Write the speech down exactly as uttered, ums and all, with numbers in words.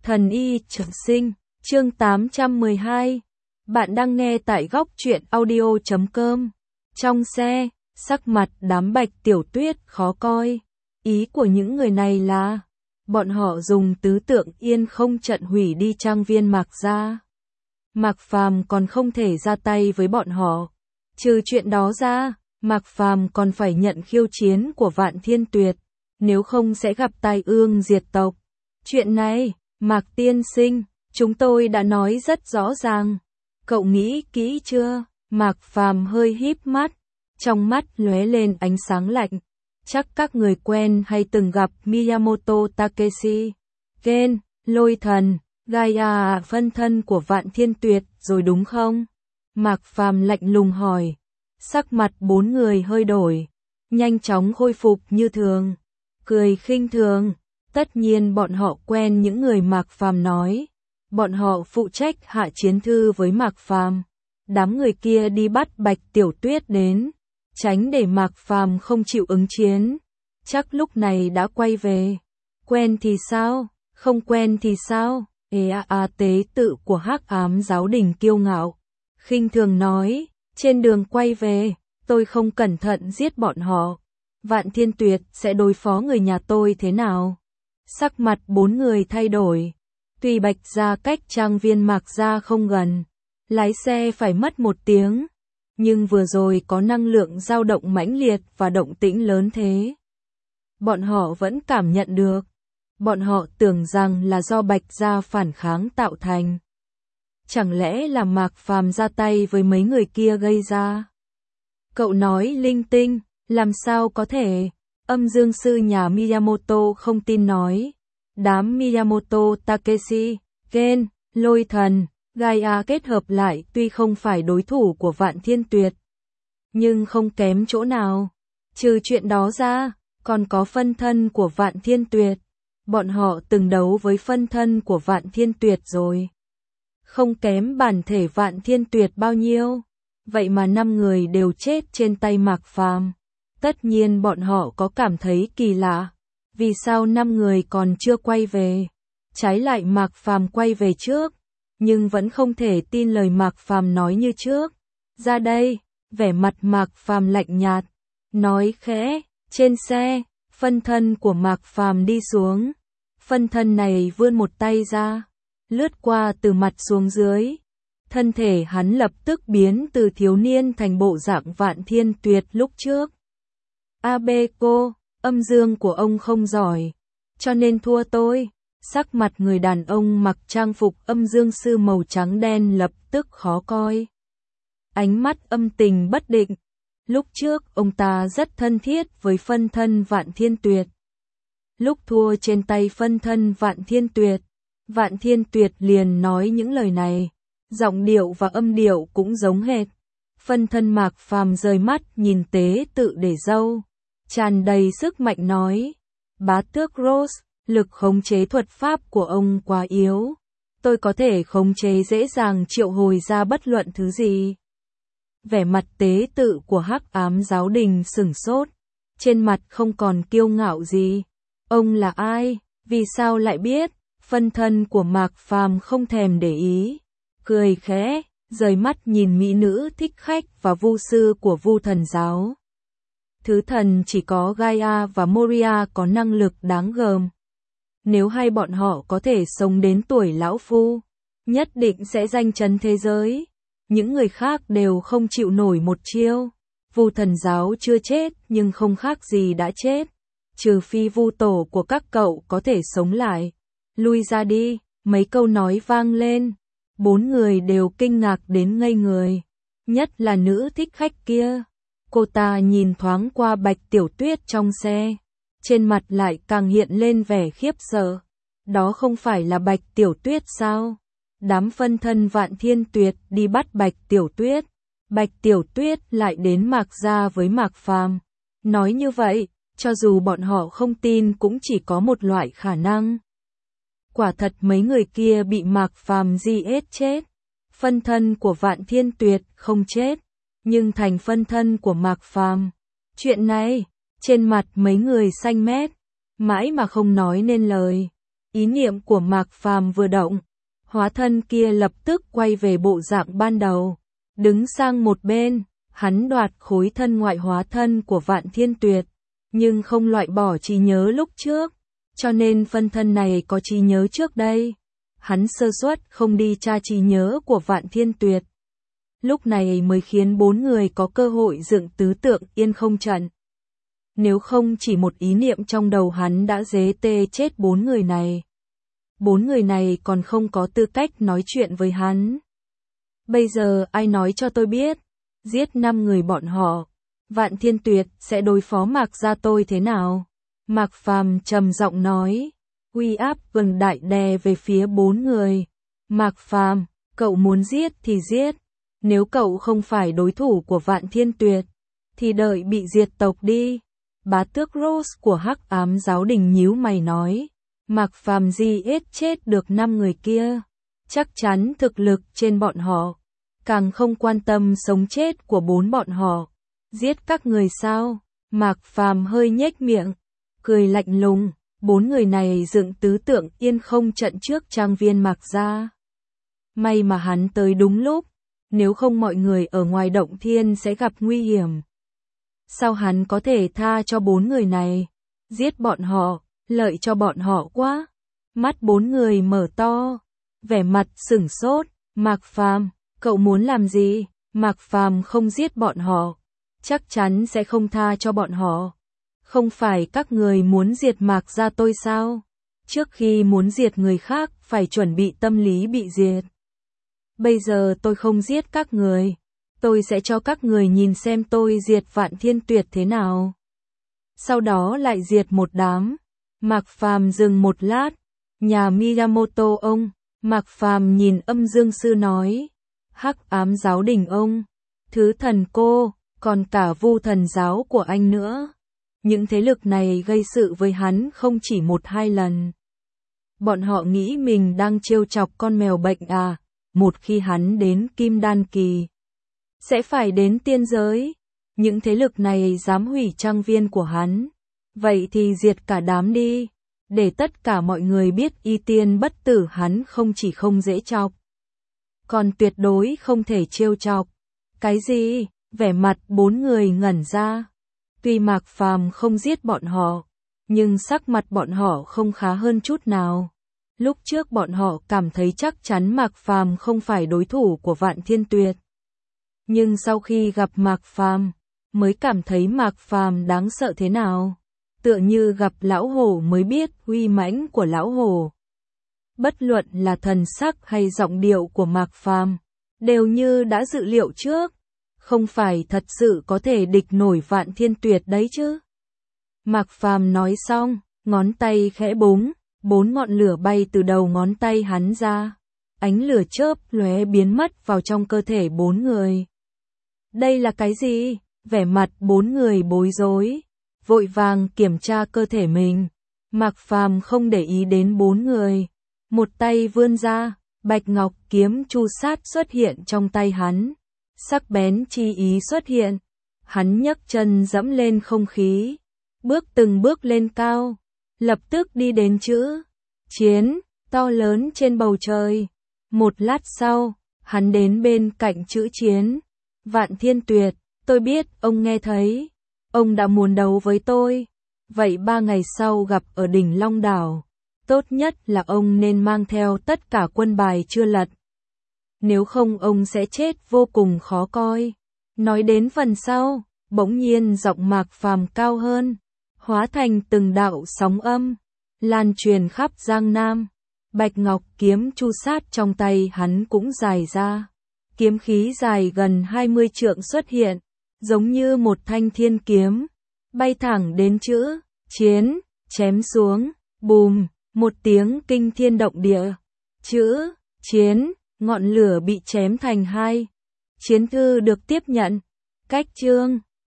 Thần y trường sinh, chương tám trăm mười hai. Bạn đang nghe tại góc truyện audio chấm com. Trong xe, sắc mặt đám Bạch Tiểu Tuyết khó coi. Ý của những người này là, bọn họ dùng tứ tượng yên không trận hủy đi trang viên Mạc gia. Mạc Phàm còn không thể ra tay với bọn họ. Trừ chuyện đó ra, Mạc Phàm còn phải nhận khiêu chiến của Vạn Thiên Tuyệt, nếu không sẽ gặp tai ương diệt tộc. Chuyện này, Mạc tiên sinh, chúng tôi đã nói rất rõ ràng. Cậu nghĩ kỹ chưa? Mạc Phàm hơi híp mắt, trong mắt lóe lên ánh sáng lạnh. Chắc các người quen hay từng gặp Miyamoto Takeshi, Gen, Lôi Thần, Gaia phân thân của Vạn Thiên Tuyệt rồi đúng không? Mạc Phàm lạnh lùng hỏi. Sắc mặt bốn người hơi đổi, nhanh chóng khôi phục như thường, cười khinh thường. Tất nhiên bọn họ quen những người Mạc Phàm nói. Bọn họ phụ trách hạ chiến thư với Mạc Phàm. Đám người kia đi bắt Bạch Tiểu Tuyết đến, tránh để Mạc Phàm không chịu ứng chiến. Chắc lúc này đã quay về. Quen thì sao? Không quen thì sao? Ê a a tế tự của Hắc Ám Giáo Đình kiêu ngạo, khinh thường nói, trên đường quay về, tôi không cẩn thận giết bọn họ. Vạn Thiên Tuyệt sẽ đối phó người nhà tôi thế nào? Sắc mặt bốn người thay đổi. Tuy Bạch gia cách trang viên Mạc gia không gần, lái xe phải mất một tiếng, nhưng vừa rồi có năng lượng dao động mãnh liệt và động tĩnh lớn thế. Bọn họ vẫn cảm nhận được. Bọn họ tưởng rằng là do Bạch gia phản kháng tạo thành. Chẳng lẽ là Mạc Phàm ra tay với mấy người kia gây ra? Cậu nói linh tinh, làm sao có thể? Âm dương sư nhà Miyamoto không tin nói. Đám Miyamoto Takeshi, Gen, Lôi Thần, Gaia kết hợp lại tuy không phải đối thủ của Vạn Thiên Tuyệt, nhưng không kém chỗ nào. Trừ chuyện đó ra, còn có phân thân của Vạn Thiên Tuyệt. Bọn họ từng đấu với phân thân của Vạn Thiên Tuyệt rồi. Không kém bản thể Vạn Thiên Tuyệt bao nhiêu. Vậy mà năm người đều chết trên tay Mạc Phàm. Tất nhiên bọn họ có cảm thấy kỳ lạ. Vì sao năm người còn chưa quay về? Trái lại Mạc Phàm quay về trước, nhưng vẫn không thể tin lời Mạc Phàm nói như trước. Ra đây, vẻ mặt Mạc Phàm lạnh nhạt, nói khẽ, trên xe, phân thân của Mạc Phàm đi xuống. Phân thân này vươn một tay ra, lướt qua từ mặt xuống dưới. Thân thể hắn lập tức biến từ thiếu niên thành bộ dạng Vạn Thiên Tuyệt lúc trước. A bê cô, âm dương của ông không giỏi, cho nên thua tôi. Sắc mặt người đàn ông mặc trang phục âm dương sư màu trắng đen lập tức khó coi. Ánh mắt âm tình bất định. Lúc trước ông ta rất thân thiết với phân thân Vạn Thiên Tuyệt. Lúc thua trên tay phân thân Vạn Thiên Tuyệt, Vạn Thiên Tuyệt liền nói những lời này. Giọng điệu và âm điệu cũng giống hệt. Phân thân Mạc Phàm rời mắt nhìn tế tự để dâu, tràn đầy sức mạnh nói. Bá tước Rose, lực khống chế thuật pháp của ông quá yếu. Tôi có thể khống chế dễ dàng triệu hồi ra bất luận thứ gì. Vẻ mặt tế tự của Hắc Ám Giáo Đình sửng sốt. Trên mặt không còn kiêu ngạo gì. Ông là ai? Vì sao lại biết? Phân thân của Mạc Phàm không thèm để ý. Cười khẽ, rời mắt nhìn mỹ nữ thích khách và vu sư của Vu Thần giáo. Thứ thần chỉ có Gaia và Moria có năng lực đáng gờm. Nếu hai bọn họ có thể sống đến tuổi lão phu, nhất định sẽ danh chấn thế giới. Những người khác đều không chịu nổi một chiêu. Vu Thần giáo chưa chết nhưng không khác gì đã chết. Trừ phi vu tổ của các cậu có thể sống lại. Lui ra đi, mấy câu nói vang lên. Bốn người đều kinh ngạc đến ngây người. Nhất là nữ thích khách kia. Cô ta nhìn thoáng qua Bạch Tiểu Tuyết trong xe. Trên mặt lại càng hiện lên vẻ khiếp sợ. Đó không phải là Bạch Tiểu Tuyết sao? Đám phân thân Vạn Thiên Tuyệt đi bắt Bạch Tiểu Tuyết. Bạch Tiểu Tuyết lại đến Mạc gia với Mạc Phàm. Nói như vậy, cho dù bọn họ không tin cũng chỉ có một loại khả năng. Quả thật mấy người kia bị Mạc Phàm giết chết. Phân thân của Vạn Thiên Tuyệt không chết, nhưng thành phân thân của Mạc Phàm. Chuyện này, trên mặt mấy người xanh mét, mãi mà không nói nên lời. Ý niệm của Mạc Phàm vừa động, hóa thân kia lập tức quay về bộ dạng ban đầu, đứng sang một bên, hắn đoạt khối thân ngoại hóa thân của Vạn Thiên Tuyệt, nhưng không loại bỏ trí nhớ lúc trước, cho nên phân thân này có trí nhớ trước đây. Hắn sơ suất không đi tra trí nhớ của Vạn Thiên Tuyệt. Lúc này mới khiến bốn người có cơ hội dựng tứ tượng yên không trận. Nếu không chỉ một ý niệm trong đầu hắn đã dế tê chết bốn người này. Bốn người này còn không có tư cách nói chuyện với hắn. Bây giờ ai nói cho tôi biết, giết năm người bọn họ, Vạn Thiên Tuyệt sẽ đối phó Mạc gia tôi thế nào? Mạc Phàm trầm giọng nói, uy áp cường đại đè về phía bốn người. Mạc Phàm, cậu muốn giết thì giết, nếu cậu không phải đối thủ của Vạn Thiên Tuyệt, thì đợi bị diệt tộc đi. Bá tước Rose của Hắc Ám Giáo Đình nhíu mày nói, Mạc Phàm gì ết chết được năm người kia, chắc chắn thực lực trên bọn họ, càng không quan tâm sống chết của bốn bọn họ. Giết các người sao? Mạc Phàm hơi nhếch miệng, cười lạnh lùng, bốn người này dựng tứ tượng yên không trận trước trang viên Mạc gia. May mà hắn tới đúng lúc, nếu không mọi người ở ngoài động thiên sẽ gặp nguy hiểm. Sao hắn có thể tha cho bốn người này? Giết bọn họ, lợi cho bọn họ quá. Mắt bốn người mở to, vẻ mặt sửng sốt. Mạc Phàm, cậu muốn làm gì? Mạc Phàm không giết bọn họ, chắc chắn sẽ không tha cho bọn họ. Không phải các người muốn diệt Mạc gia tôi sao? Trước khi muốn diệt người khác phải chuẩn bị tâm lý bị diệt. Bây giờ tôi không giết các người, tôi sẽ cho các người nhìn xem tôi diệt Vạn Thiên Tuyệt thế nào. Sau đó lại diệt một đám. Mạc Phàm dừng một lát, nhà Miyamoto ông. Mạc Phàm nhìn Âm Dương Sư nói, Hắc Ám Giáo Đình ông, Thứ Thần cô, còn cả Vu Thần giáo của anh nữa. Những thế lực này gây sự với hắn không chỉ một hai lần. Bọn họ nghĩ mình đang trêu chọc con mèo bệnh à, một khi hắn đến Kim Đan Kỳ, sẽ phải đến tiên giới. Những thế lực này dám hủy trang viên của hắn, vậy thì diệt cả đám đi, để tất cả mọi người biết y tiên bất tử hắn không chỉ không dễ chọc, còn tuyệt đối không thể trêu chọc. Cái gì? Vẻ mặt bốn người ngẩn ra. Tuy Mạc Phàm không giết bọn họ, nhưng sắc mặt bọn họ không khá hơn chút nào. Lúc trước bọn họ cảm thấy chắc chắn Mạc Phàm không phải đối thủ của Vạn Thiên Tuyệt. Nhưng sau khi gặp Mạc Phàm, mới cảm thấy Mạc Phàm đáng sợ thế nào. Tựa như gặp lão hổ mới biết uy mãnh của lão hổ. Bất luận là thần sắc hay giọng điệu của Mạc Phàm, đều như đã dự liệu trước. Không phải thật sự có thể địch nổi Vạn Thiên Tuyệt đấy chứ. Mạc Phàm nói xong, ngón tay khẽ búng, bốn ngọn lửa bay từ đầu ngón tay hắn ra. Ánh lửa chớp lóe biến mất vào trong cơ thể bốn người. Đây là cái gì? Vẻ mặt bốn người bối rối, vội vàng kiểm tra cơ thể mình. Mạc Phàm không để ý đến bốn người. Một tay vươn ra, bạch ngọc kiếm chu sát xuất hiện trong tay hắn. Sắc bén chi ý xuất hiện, hắn nhấc chân dẫm lên không khí, bước từng bước lên cao, lập tức đi đến chữ chiến to lớn trên bầu trời. Một lát sau, hắn đến bên cạnh chữ chiến. Vạn Thiên Tuyệt, tôi biết ông nghe thấy, ông đã muốn đấu với tôi, vậy ba ngày sau gặp ở đỉnh Long Đảo, tốt nhất là ông nên mang theo tất cả quân bài chưa lật. Nếu không ông sẽ chết vô cùng khó coi. Nói đến phần sau, bỗng nhiên giọng Mạc Phàm cao hơn, hóa thành từng đạo sóng âm, lan truyền khắp Giang Nam. Bạch ngọc kiếm chu sát trong tay hắn cũng dài ra. Kiếm khí dài gần hai mươi trượng xuất hiện, giống như một thanh thiên kiếm, bay thẳng đến chữ chiến, chém xuống, bùm, một tiếng kinh thiên động địa. Chữ chiến, ngọn lửa bị chém thành hai. Chiến thư được tiếp nhận. Cách chương